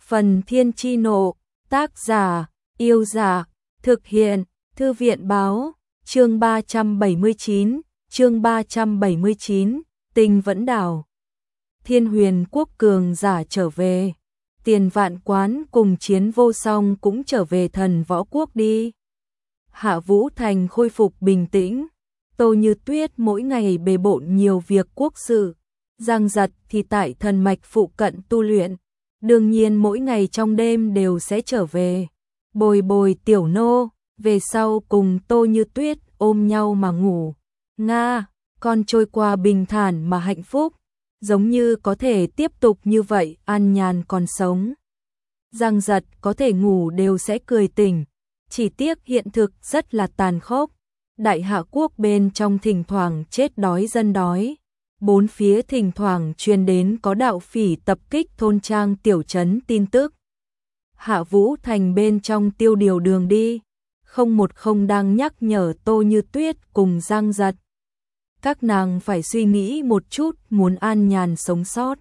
Phần Thiên Chi Nộ, tác giả, Yêu Dạ, thực hiện, Thư viện Báo, chương 379, Tình Vẫn Đảo. Thiên Huyền Quốc cường giả trở về, Tiền Vạn Quán cùng Chiến Vô Song cũng trở về Thần Võ Quốc đi. Hạ Vũ Thành khôi phục bình tĩnh, Tô Như Tuyết mỗi ngày bề bộn nhiều việc quốc sự, Giang Giật thì tại thần mạch phụ cận tu luyện, đương nhiên mỗi ngày trong đêm đều sẽ trở về. Bồi bồi tiểu nô, về sau cùng Tô Như Tuyết ôm nhau mà ngủ. Nga, con trôi qua bình thản mà hạnh phúc, giống như có thể tiếp tục như vậy an nhàn còn sống. Giang Giật có thể ngủ đều sẽ cười tỉnh, chỉ tiếc hiện thực rất là tàn khốc. Đại Hạ Quốc bên trong thỉnh thoảng chết đói dân đói, bốn phía thỉnh thoảng truyền đến có đạo phỉ tập kích thôn trang tiểu trấn tin tức. Hạ Vũ Thành bên trong tiêu điều đường đi, không đang nhắc nhở Tô Như Tuyết cùng Giang Giật. Các nàng phải suy nghĩ một chút muốn an nhàn sống sót.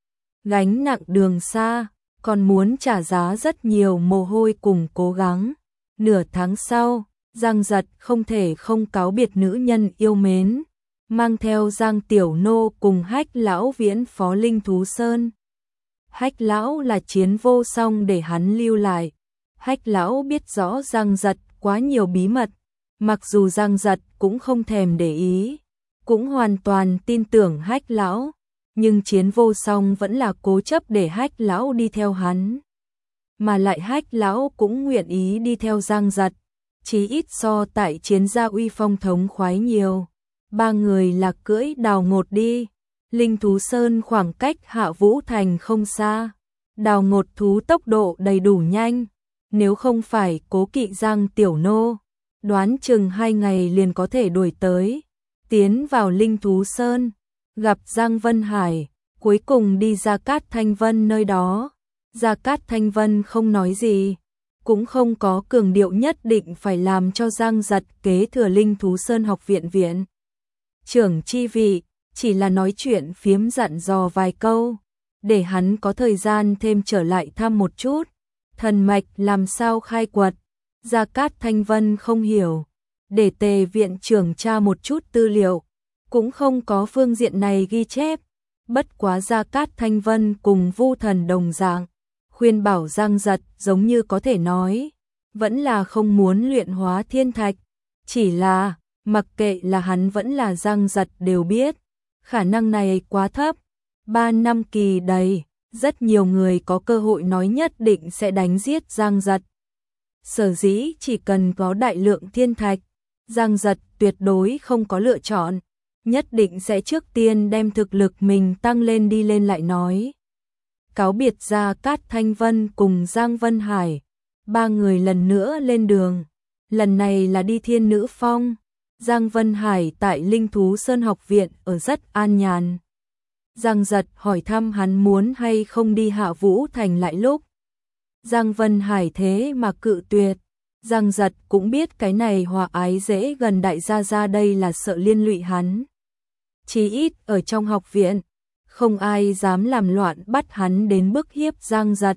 Gánh nặng đường xa, còn muốn trả giá rất nhiều mồ hôi cùng cố gắng. Nửa tháng sau, Giang Giật không thể không cáo biệt nữ nhân yêu mến, mang theo Giang Tiểu Nô cùng Hách Lão viễn phó Linh Thú Sơn. Hách Lão là Chiến Vô Song để hắn lưu lại. Hách Lão biết rõ Giang Giật quá nhiều bí mật, mặc dù Giang Giật cũng không thèm để ý, cũng hoàn toàn tin tưởng Hách Lão, nhưng Chiến Vô Song vẫn là cố chấp để Hách Lão đi theo hắn. Mà lại Hách Lão cũng nguyện ý đi theo Giang Giật, chí ít so tại Chiến gia uy phong thống khoái nhiều. Ba người là cưỡi Đào Ngột đi. Linh Thú Sơn khoảng cách Hạ Vũ Thành không xa. Đào Ngột thú tốc độ đầy đủ nhanh, nếu không phải cố kỵ Giang Tiểu Nô, đoán chừng 2 ngày liền có thể đuổi tới. Tiến vào Linh Thú Sơn, gặp Giang Vân Hải, cuối cùng đi Gia Cát Thanh Vân nơi đó. Gia Cát Thanh Vân không nói gì, cũng không có cường điệu nhất định phải làm cho Giang Giật kế thừa Linh Thú Sơn học viện viện trưởng chi vị, chỉ là nói chuyện phiếm dặn dò vài câu, để hắn có thời gian thêm trở lại thăm một chút. Thần mạch làm sao khai quật, Gia Cát Thanh Vân không hiểu, để Tề viện trưởng tra một chút tư liệu, cũng không có phương diện này ghi chép. Bất quá Gia Cát Thanh Vân cùng Vu Thần đồng dạng, khuyên bảo Giang Giật giống như có thể nói, vẫn là không muốn luyện hóa thiên thạch, chỉ là mặc kệ là hắn vẫn là Giang Giật đều biết, khả năng này quá thấp. 3 năm kỳ đầy, rất nhiều người có cơ hội nói nhất định sẽ đánh giết Giang Giật. Sở dĩ chỉ cần có đại lượng thiên thạch, Giang Giật tuyệt đối không có lựa chọn, nhất định sẽ trước tiên đem thực lực mình tăng lên đi lên lại nói. Cáo biệt Gia Cát Thanh Vân cùng Giang Vân Hải, ba người lần nữa lên đường, lần này là đi Thiên Nữ Phong. Giang Vân Hải tại Linh Thú Sơn học viện ở rất an nhàn. Giang Giật hỏi thăm hắn muốn hay không đi Hạ Vũ Thành lại lúc. Giang Vân Hải thế mà cự tuyệt. Giang Giật cũng biết cái này hòa ái dễ gần đại gia ra đây là sợ liên lụy hắn. Chí ít ở trong học viện, không ai dám làm loạn bắt hắn đến bức hiếp Giang Giật.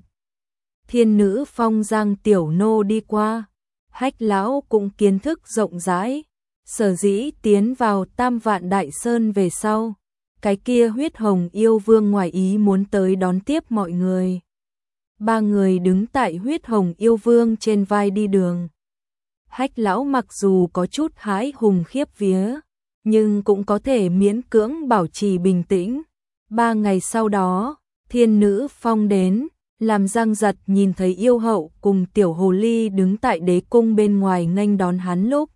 Thiên Nữ Phong Giang Tiểu Nô đi qua, Hách Lão cũng kiến thức rộng rãi. Sở dĩ tiến vào Tam Vạn Đại Sơn về sau, cái kia huyết hồng yêu vương ngoài ý muốn tới đón tiếp mọi người. Ba người đứng tại huyết hồng yêu vương trên vai đi đường. Hách Lão mặc dù có chút hãi hùng khiếp vía, nhưng cũng có thể miễn cưỡng bảo trì bình tĩnh. 3 ngày sau đó, Thiên Nữ Phong đến, làm Giang Giật nhìn thấy yêu hậu cùng tiểu hồ ly đứng tại đế cung bên ngoài nghênh đón hắn lúc.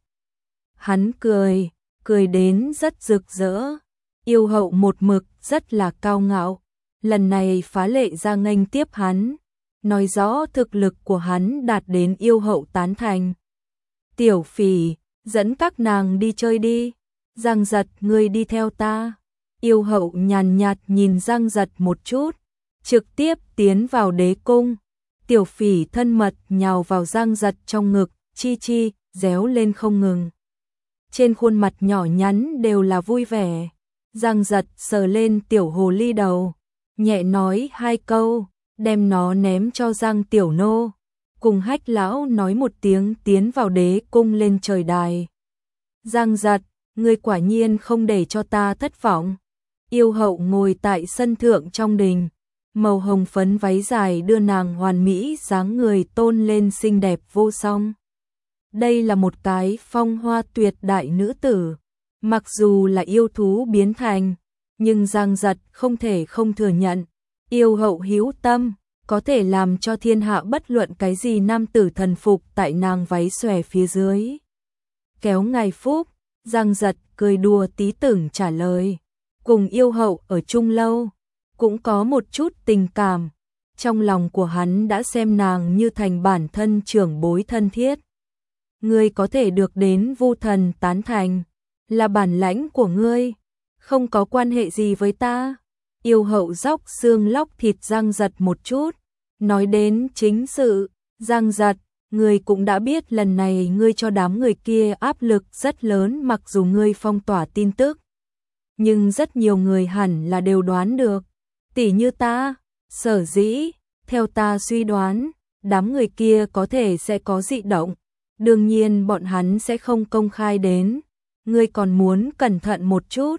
Hắn cười đến rất rực rỡ. Yêu hậu một mực rất là cao ngạo, lần này phá lệ ra nghênh tiếp hắn, nói rõ thực lực của hắn đạt đến yêu hậu tán thành. Tiểu phỉ, dẫn các nàng đi chơi đi. Giang Giật, ngươi đi theo ta. Yêu hậu nhàn nhạt nhìn Giang Giật một chút, trực tiếp tiến vào đế cung. Tiểu phỉ thân mật nhào vào Giang Giật trong ngực, chi chi, réo lên không ngừng. Trên khuôn mặt nhỏ nhắn đều là vui vẻ. Giang Giật sờ lên tiểu hồ ly đầu, nhẹ nói 2 câu, đem nó ném cho Giang Tiểu Nô, cùng Hách lão nói một tiếng tiến vào đế cung lên trời đài. Giang Giật, ngươi quả nhiên không để cho ta thất vọng. Yêu hậu ngồi tại sân thượng trong đình, màu hồng phấn váy dài đưa nàng hoàn mỹ dáng người tôn lên xinh đẹp vô song. Đây là một cái phong hoa tuyệt đại nữ tử, mặc dù là yêu thú biến thành, nhưng Giang Giật không thể không thừa nhận, yêu hậu hữu tâm, có thể làm cho thiên hạ bất luận cái gì nam tử thần phục tại nàng váy xòe phía dưới. Kéo ngài phúc, Giang Giật cười đùa tí tưởng trả lời, cùng yêu hậu ở chung lâu, cũng có một chút tình cảm, trong lòng của hắn đã xem nàng như thành bản thân trưởng bối thân thiết. Ngươi có thể được đến Vu Thần tán thành, là bản lãnh của ngươi, không có quan hệ gì với ta. Yêu hậu dóc xương lóc thịt Giang Giật một chút, nói đến chính sự. Giang Giật, ngươi cũng đã biết lần này ngươi cho đám người kia áp lực rất lớn, mặc dù ngươi phong tỏa tin tức, nhưng rất nhiều người hẳn là đều đoán được, tỉ như ta. Sở dĩ, theo ta suy đoán, đám người kia có thể sẽ có dị động, đương nhiên bọn hắn sẽ không công khai đến, ngươi còn muốn cẩn thận một chút.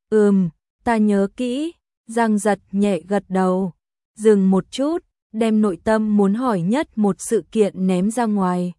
Ta nhớ kỹ. Giang Giật nhẹ gật đầu, dừng một chút, đem nội tâm muốn hỏi nhất một sự kiện ném ra ngoài.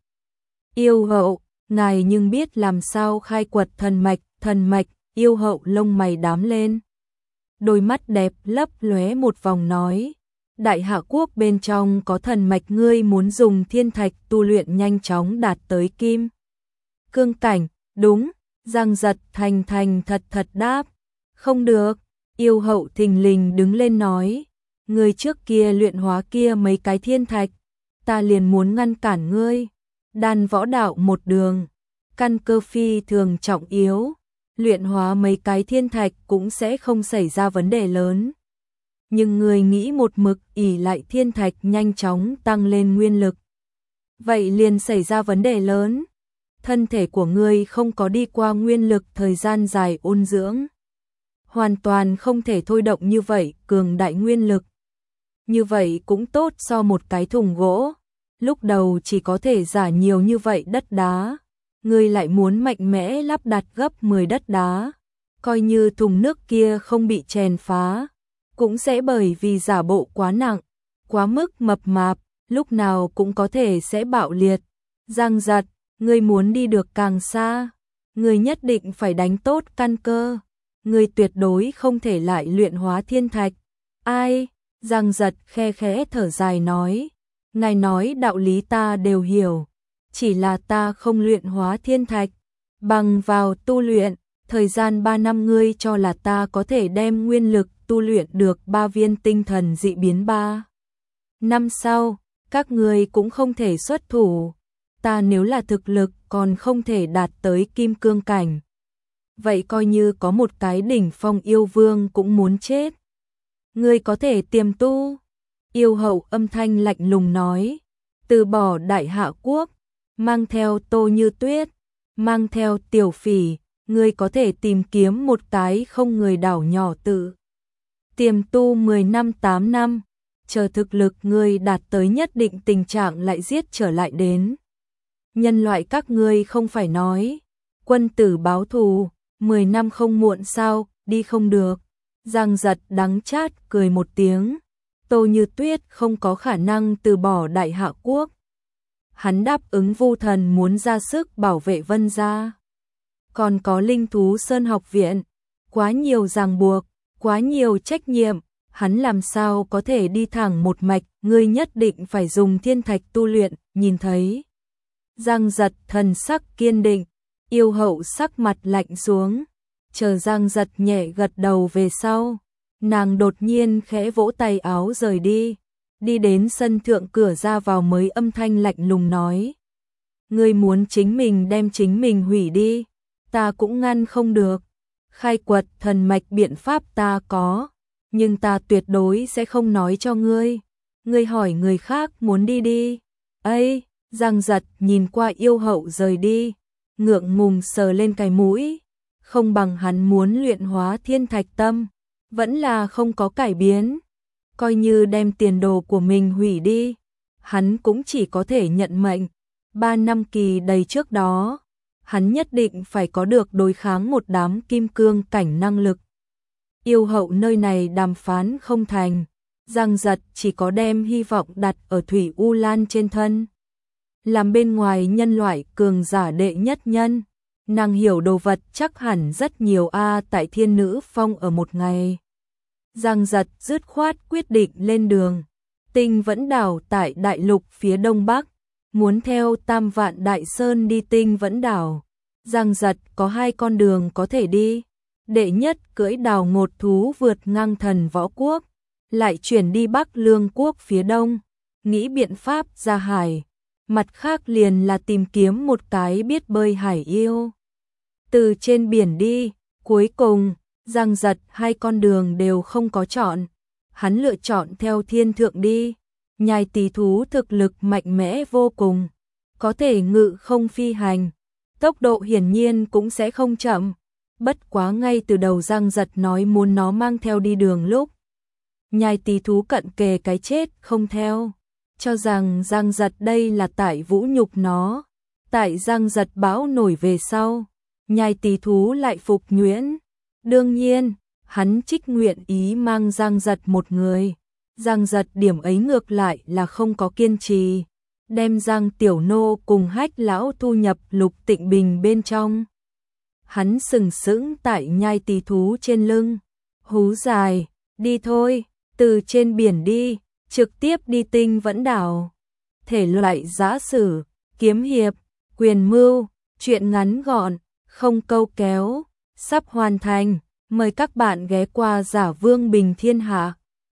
Yêu hậu, ngài nhưng biết làm sao khai quật thần mạch, yêu hậu lông mày đám lên. Đôi mắt đẹp lấp lóe một vòng nói, Đại Hạ quốc bên trong có thần mạch, ngươi muốn dùng thiên thạch tu luyện nhanh chóng đạt tới kim cương cảnh, đúng? Giang Giật thành thật đáp, không được. Yêu hậu thình lình đứng lên nói, ngươi trước kia luyện hóa kia mấy cái thiên thạch, ta liền muốn ngăn cản ngươi. Đan võ đạo một đường, căn cơ phi thường trọng yếu, luyện hóa mấy cái thiên thạch cũng sẽ không xảy ra vấn đề lớn. Nhưng ngươi nghĩ một mực ỷ lại thiên thạch nhanh chóng tăng lên nguyên lực, vậy liền xảy ra vấn đề lớn. Thân thể của ngươi không có đi qua nguyên lực thời gian dài ôn dưỡng, hoàn toàn không thể thôi động như vậy cường đại nguyên lực. Như vậy cũng tốt so một cái thùng gỗ, lúc đầu chỉ có thể giả nhiều như vậy đất đá, ngươi lại muốn mạnh mẽ lắp đặt gấp 10 đất đá, coi như thùng nước kia không bị chèn phá, cũng sẽ bởi vì giả bộ quá nặng, quá mức mập mạp, lúc nào cũng có thể sẽ bạo liệt. Giang Giật, ngươi muốn đi được càng xa, ngươi nhất định phải đánh tốt căn cơ, ngươi tuyệt đối không thể lại luyện hóa thiên thạch. Ai? Giang Giật khe khẽ thở dài nói, ngài nói đạo lý ta đều hiểu, chỉ là ta không luyện hóa thiên thạch, bằng vào tu luyện, thời gian 3 năm ngươi cho là ta có thể đem nguyên lực tu luyện được 3 viên tinh thần dị biến 3 năm sau, các ngươi cũng không thể xuất thủ. Ta nếu là thực lực còn không thể đạt tới kim cương cảnh, vậy coi như có một cái đỉnh phong yêu vương cũng muốn chết. Ngươi có thể tiềm tu. Yêu hậu âm thanh lạnh lùng nói, từ bỏ Đại Hạ quốc, mang theo Tô Như Tuyết, mang theo Tiểu Phỉ, ngươi có thể tìm kiếm một cái không người đảo nhỏ tự tiềm tu 10 năm 8 năm, chờ thực lực ngươi đạt tới nhất định tình trạng lại giết trở lại đến. Nhân loại các ngươi không phải nói, quân tử báo thù, 10 năm không muộn sao, đi không được. Giang Giật đắng chát cười một tiếng, Tô Như Tuyết không có khả năng từ bỏ Đại Hạ quốc. Hắn đáp ứng Vu Thần muốn ra sức bảo vệ Vân gia. Còn có Linh Thú Sơn học viện, quá nhiều ràng buộc, quá nhiều trách nhiệm, hắn làm sao có thể đi thẳng một mạch, ngươi nhất định phải dùng thiên thạch tu luyện, nhìn thấy. Giang Giật thần sắc kiên định, yêu hậu sắc mặt lạnh xuống, chờ Giang Giật nhẹ gật đầu về sau, nàng đột nhiên khẽ vỗ tay áo rời đi, đi đến sân thượng cửa ra vào mới âm thanh lạnh lùng nói, ngươi muốn chính mình đem chính mình hủy đi, ta cũng ngăn không được. Khai quật thần mạch biện pháp ta có, nhưng ta tuyệt đối sẽ không nói cho ngươi. Ngươi hỏi người khác muốn đi đi. Ây, Giang Giật nhìn qua yêu hậu rời đi, ngượng ngùng sờ lên cái mũi, không bằng hắn muốn luyện hóa thiên thạch tâm, vẫn là không có cải biến. coi như đem tiền đồ của mình hủy đi, hắn cũng chỉ có thể nhận mệnh. 3 năm kỳ đầy trước đó, hắn nhất định phải có được đối kháng một đám kim cương cảnh năng lực. Yêu hậu nơi này đàm phán không thành, Giang Giật chỉ có đem hy vọng đặt ở Thủy U Lan trên thân. Làm bên ngoài nhân loại cường giả đệ nhất nhân, nàng hiểu đồ vật chắc hẳn rất nhiều tại Thiên Nữ Phong ở một ngày. Giang Giật dứt khoát quyết định lên đường. Tinh Vẫn Đảo tại đại lục phía đông bắc, muốn theo Tam Vạn Đại Sơn đi Tinh Vẫn Đảo. Giang Giật có 2 con đường có thể đi. Đệ nhất cưỡi đào ngột thú vượt ngang Thần Võ Quốc, lại chuyển đi Bắc Lương Quốc phía đông, nghĩ biện pháp ra hải. Mặt khác liền là tìm kiếm một cái biết bơi hải yêu. Từ trên biển đi, cuối cùng, Giang Giật 2 con đường đều không có chọn. Hắn lựa chọn theo thiên thượng đi. Nhai tỳ thú thực lực mạnh mẽ vô cùng, có thể ngự không phi hành, tốc độ hiển nhiên cũng sẽ không chậm. Bất quá ngay từ đầu Giang Giật nói muốn nó mang theo đi đường lúc nhai tỳ thú cận kề cái chết không theo, cho rằng Giang Giật đây là tại vũ nhục nó. Tại Giang Giật bão nổi về sau, nhai tỳ thú lại phục nhuyễn. Đương nhiên, hắn trích nguyện ý mang Giang Giật một người. Giang Giật điểm ấy ngược lại là không có kiên trì, đem Giang Tiểu Nô cùng Hách lão thu nhập Lục Tịnh Bình bên trong. Hắn sừng sững tại nhai tỳ thú trên lưng, hú dài, đi thôi, từ trên biển đi, trực tiếp đi Tinh Vẫn Đảo. Thể loại giã sử, kiếm hiệp, quyền mưu, truyện ngắn gọn, không câu kéo, sắp hoàn thành, mời các bạn ghé qua Giả Vương Bình Thiên Hạ.